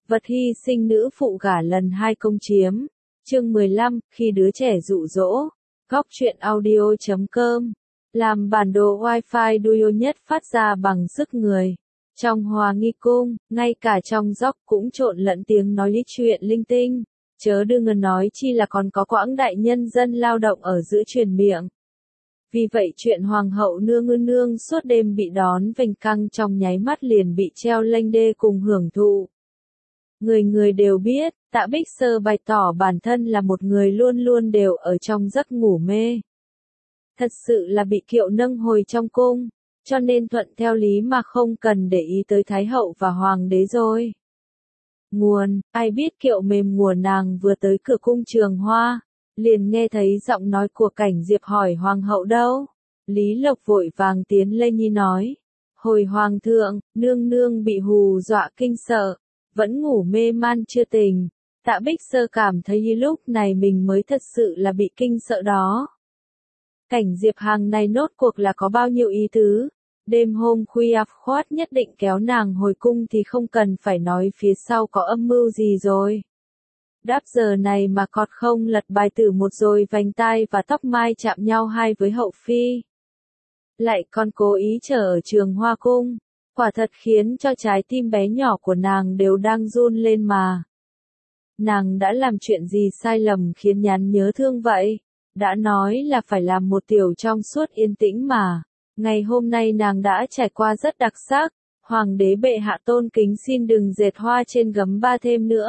Vật hy sinh nữ phụ gả lần 2 công chiếm. Chương 15, khi đứa trẻ dụ dỗ. Góc truyện audio.com. Làm bản đồ Wi-Fi duo nhất phát ra bằng sức người. Trong Hòa Nghi Cung, ngay cả trong dốc cũng trộn lẫn tiếng nói lý chuyện linh tinh. Chớ đừng nói chi là còn có quãng đại nhân dân lao động ở giữa truyền miệng. Vì vậy chuyện hoàng hậu nương nương suốt đêm bị đón vành căng trong nháy mắt liền bị treo lênh đê cùng hưởng thụ. Người người đều biết, Tạ Bích Sơ bày tỏ bản thân là một người luôn luôn đều ở trong giấc ngủ mê. Thật sự là bị kiệu nâng hồi trong cung, cho nên thuận theo lý mà không cần để ý tới Thái hậu và Hoàng đế rồi. Nguồn, ai biết kiệu mềm ngùa nàng vừa tới cửa cung Trường Hoa, liền nghe thấy giọng nói của Cảnh Diệp hỏi Hoàng hậu đâu. Lý Lộc vội vàng tiến lên nhi nói, hồi Hoàng thượng, nương nương bị hù dọa kinh sợ, vẫn ngủ mê man chưa tỉnh. Tạ Bích Sơ cảm thấy lúc này mình mới thật sự là bị kinh sợ đó. Cảnh Diệp hàng này nốt cuộc là có bao nhiêu ý tứ. Đêm hôm khuya khoát nhất định kéo nàng hồi cung thì không cần phải nói phía sau có âm mưu gì rồi. Đáp giờ này mà cọt không lật bài tử một rồi vành tai và tóc mai chạm nhau hai với hậu phi. Lại còn cố ý chờ ở Trường Hoa cung, quả thật khiến cho trái tim bé nhỏ của nàng đều đang run lên mà. Nàng đã làm chuyện gì sai lầm khiến nhắn nhớ thương vậy? Đã nói là phải làm một tiểu trong suốt yên tĩnh mà. Ngày hôm nay nàng đã trải qua rất đặc sắc. Hoàng đế bệ hạ tôn kính xin đừng dệt hoa trên gấm ba thêm nữa.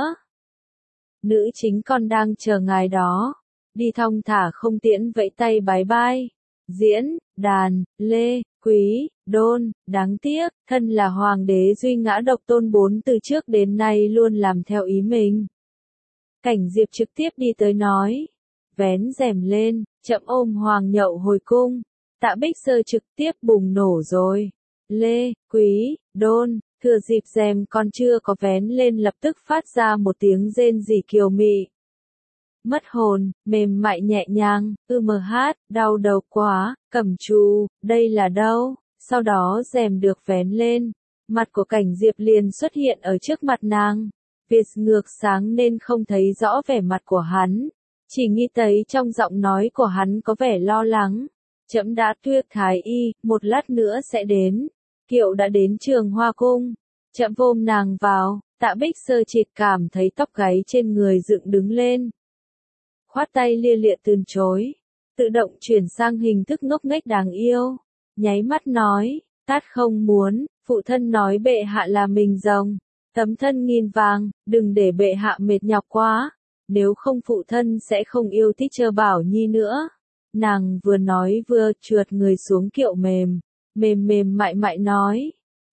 Nữ chính còn đang chờ ngài đó. Đi thong thả không tiễn vẫy tay bái bai. Diễn, đàn, lê, quý, đôn, đáng tiếc, thân là hoàng đế duy ngã độc tôn bốn từ trước đến nay luôn làm theo ý mình. Cảnh Diệp trực tiếp đi tới nói. Vén rèm lên, chậm ôm hoàng nhậu hồi cung. Tạ Bích Sơ trực tiếp bùng nổ rồi. Lê, quý, đôn, thừa dịp rèm còn chưa có vén lên lập tức phát ra một tiếng rên rỉ kiều mị. Mất hồn, mềm mại nhẹ nhàng, hát, đau đầu quá, Cẩm Trù, đây là đâu? Sau đó rèm được vén lên, mặt của Cảnh Diệp liền xuất hiện ở trước mặt nàng. Vì ngược sáng nên không thấy rõ vẻ mặt của hắn, chỉ nghĩ thấy trong giọng nói của hắn có vẻ lo lắng. Trẫm đã tuyên thái y, một lát nữa sẽ đến. Kiệu đã đến Trường Hoa cung. Trẫm ôm nàng vào, Tạ Bích Sơ chịt cảm thấy tóc gáy trên người dựng đứng lên. Khoát tay lia lịa từ chối, tự động chuyển sang hình thức ngốc nghếch đáng yêu. Nháy mắt nói, tát không muốn, phụ thân nói bệ hạ là mình rồng. Tấm thân nghìn vàng, đừng để bệ hạ mệt nhọc quá. Nếu không phụ thân sẽ không yêu thích Trơ Bảo Nhi nữa. Nàng vừa nói vừa trượt người xuống kiệu mềm mại mại nói.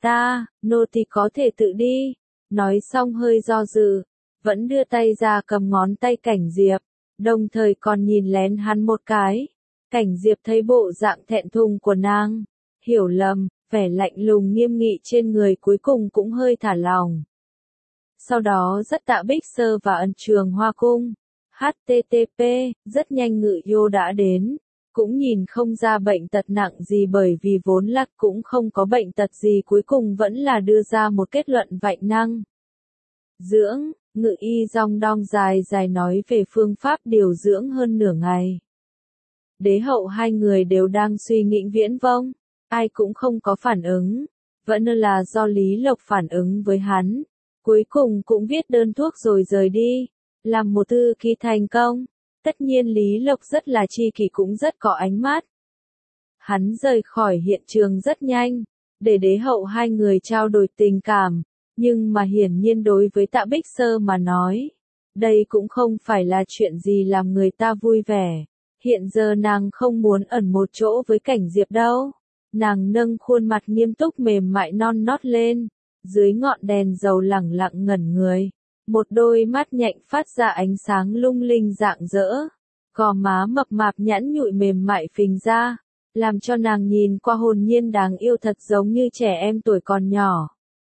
Nô tỳ có thể tự đi. Nói xong hơi do dự, vẫn đưa tay ra cầm ngón tay Cảnh Diệp, đồng thời còn nhìn lén hắn một cái. Cảnh Diệp thấy bộ dạng thẹn thùng của nàng, hiểu lầm, vẻ lạnh lùng nghiêm nghị trên người cuối cùng cũng hơi thả lỏng. Sau đó dắt Tạ Bích Sơ và ân Trường Hoa cung. HTTP, rất nhanh Ngự Yêu đã đến. Cũng nhìn không ra bệnh tật nặng gì bởi vì vốn là cũng không có bệnh tật gì, cuối cùng vẫn là đưa ra một kết luận vạn năng. Dưỡng, Ngự Y dong đong dài dài nói về phương pháp điều dưỡng hơn nửa ngày. Đế hậu hai người đều đang suy nghĩ viễn vông, ai cũng không có phản ứng. Vẫn là do Lý Lộc phản ứng với hắn. Cuối cùng cũng viết đơn thuốc rồi rời đi. Làm một thư ký thành công. Tất nhiên Lý Lộc rất là chi kỷ cũng rất có ánh mắt. Hắn rời khỏi hiện trường rất nhanh, để đế hậu hai người trao đổi tình cảm, nhưng mà hiển nhiên đối với Tạ Bích Sơ mà nói, đây cũng không phải là chuyện gì làm người ta vui vẻ. Hiện giờ nàng không muốn ẩn một chỗ với Cảnh Diệp đâu. Nàng nâng khuôn mặt nghiêm túc mềm mại non nót lên, dưới ngọn đèn dầu lẳng lặng ngẩn người. Một đôi mắt nhạnh phát ra ánh sáng lung linh rạng rỡ, gò má mập mạp nhẵn nhụi mềm mại phình ra, làm cho nàng nhìn qua hồn nhiên đáng yêu thật giống như trẻ em tuổi còn nhỏ.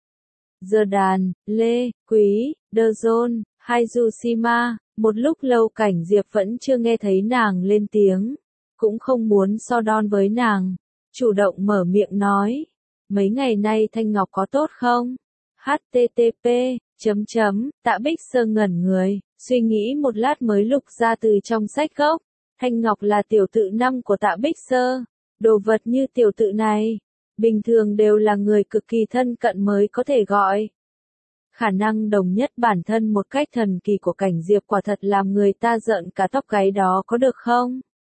Giờ đàn, Lê, Quý, Đơ Dôn, Haizusima, một lúc lâu Cảnh Diệp vẫn chưa nghe thấy nàng lên tiếng, cũng không muốn so đon với nàng, chủ động mở miệng nói, mấy ngày nay Thanh Ngọc có tốt không? HTTP, Tạ Bích Sơ ngẩn người, suy nghĩ một lát mới lục ra từ trong sách gốc. Thanh Ngọc là tiểu tự năm của Tạ Bích Sơ. Đồ vật như tiểu tự này, bình thường đều là người cực kỳ thân cận mới có thể gọi. Khả năng đồng nhất bản thân một cách thần kỳ của Cảnh Diệp quả thật làm người ta giận cả tóc gáy đó có được không?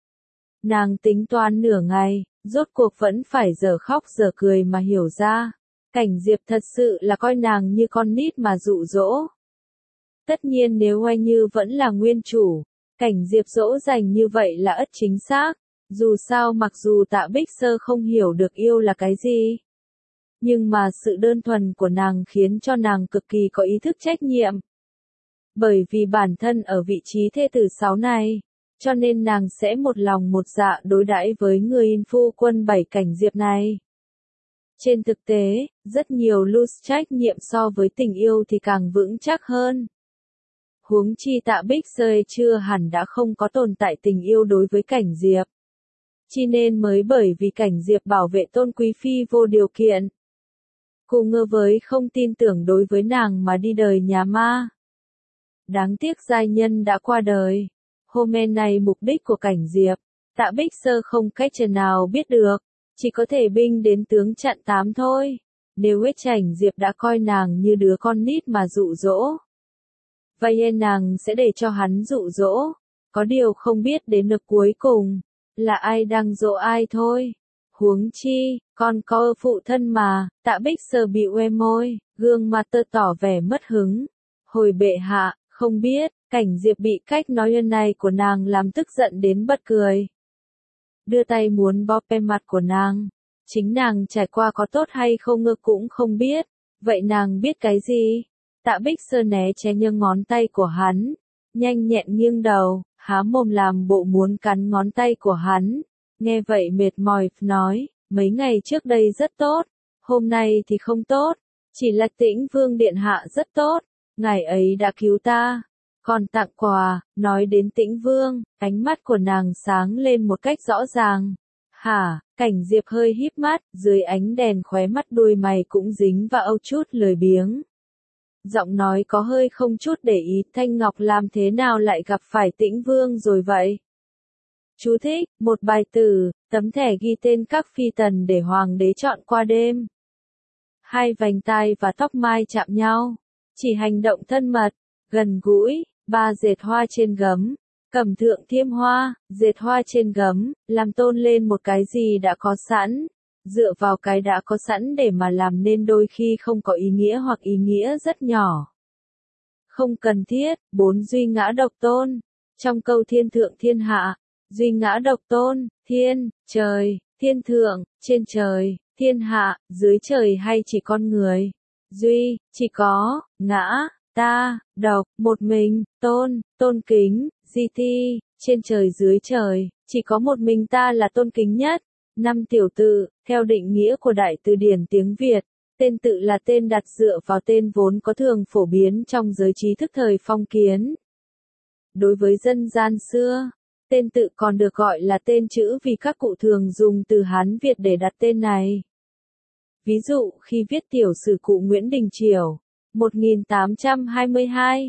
Nàng tính toán nửa ngày, rốt cuộc vẫn phải dở khóc dở cười mà hiểu ra. Cảnh Diệp thật sự là coi nàng như con nít mà dụ dỗ. Tất nhiên nếu Oai Như vẫn là nguyên chủ, Cảnh Diệp dỗ dành như vậy là ắt chính xác. Dù sao mặc dù Tạ Bích Sơ không hiểu được yêu là cái gì, nhưng mà sự đơn thuần của nàng khiến cho nàng cực kỳ có ý thức trách nhiệm. Bởi vì bản thân ở vị trí thê tử 6 này, cho nên nàng sẽ một lòng một dạ đối đãi với người in phu quân 7 Cảnh Diệp này. Trên thực tế, rất nhiều loose trách nhiệm so với tình yêu thì càng vững chắc hơn. Huống chi Tạ Bích Sơ chưa hẳn đã không có tồn tại tình yêu đối với Cảnh Diệp. Chi nên mới bởi vì Cảnh Diệp bảo vệ Tôn Quý Phi vô điều kiện. Cô ngơ với không tin tưởng đối với nàng mà đi đời nhà ma. Đáng tiếc giai nhân đã qua đời. Hôm nay mục đích của Cảnh Diệp, Tạ Bích Sơ không cách nào nào biết được, chỉ có thể binh đến tướng chặn tám thôi. Nếu hết Cảnh Diệp đã coi nàng như đứa con nít mà dụ dỗ, vậy nàng sẽ để cho hắn dụ dỗ. Có điều không biết đến được cuối cùng là ai đang dỗ ai thôi. Huống chi, con có phụ thân mà. Tạ Bích Sơ bĩu môi, gương mặt tỏ vẻ mất hứng. Hồi bệ hạ, không biết, Cảnh Diệp bị cách nói này của nàng làm tức giận đến bật cười. Đưa tay muốn bóp mặt của nàng. Chính nàng trải qua có tốt hay không cũng không biết. Vậy nàng biết cái gì? Tạ Bích Sơ né tránh ngón tay của hắn, nhanh nhẹn nghiêng đầu, há mồm làm bộ muốn cắn ngón tay của hắn. Nghe vậy mệt mỏi nói, mấy ngày trước đây rất tốt, hôm nay thì không tốt, chỉ là Tĩnh Vương điện hạ rất tốt, ngài ấy đã cứu ta, còn tặng quà. Nói đến Tĩnh Vương, ánh mắt của nàng sáng lên một cách rõ ràng. Hả? Cảnh Diệp hơi híp mắt, dưới ánh đèn khóe mắt đuôi mày cũng dính vào chút lười biếng. Giọng nói có hơi không chút để ý. Thanh Ngọc làm thế nào lại gặp phải Tĩnh Vương rồi vậy? Chú thích, một bài tử, tấm thẻ ghi tên các phi tần để hoàng đế chọn qua đêm. Hai vành tai và tóc mai chạm nhau, chỉ hành động thân mật, gần gũi. Ba dệt hoa trên gấm, cẩm thượng thiêm hoa, dệt hoa trên gấm, làm tôn lên một cái gì đã có sẵn. Dựa vào cái đã có sẵn để mà làm nên đôi khi không có ý nghĩa hoặc ý nghĩa rất nhỏ. Không cần thiết. 4 duy ngã độc tôn. Trong câu thiên thượng thiên hạ, duy ngã độc tôn, thiên, trời, thiên thượng, trên trời, thiên hạ, dưới trời hay chỉ con người. Duy, chỉ có, ngã, ta, độc, một mình, tôn, tôn kính, di thi, trên trời dưới trời, chỉ có một mình ta là tôn kính nhất. 5 tiểu tự, theo định nghĩa của Đại Từ điển tiếng Việt, tên tự là tên đặt dựa vào tên vốn có thường phổ biến trong giới trí thức thời phong kiến. Đối với dân gian xưa, tên tự còn được gọi là tên chữ vì các cụ thường dùng từ Hán Việt để đặt tên này. Ví dụ khi viết tiểu sử cụ Nguyễn Đình Chiểu, 1822,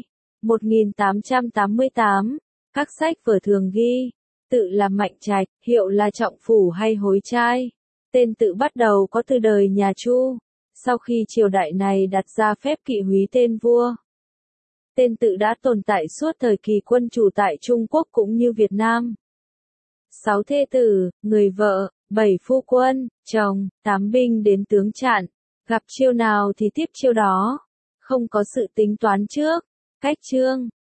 1888, các sách vở thường ghi, tự là Mạnh Trạch, hiệu là Trọng Phủ hay Hối Trai. Tên tự bắt đầu có từ đời nhà Chu, sau khi triều đại này đặt ra phép kỵ húy tên vua. Tên tự đã tồn tại suốt thời kỳ quân chủ tại Trung Quốc cũng như Việt Nam. 6 thê tử, người vợ, 7 phu quân, chồng, 8 binh đến tướng chặn, gặp chiêu nào thì tiếp chiêu đó, không có sự tính toán trước, cách chương.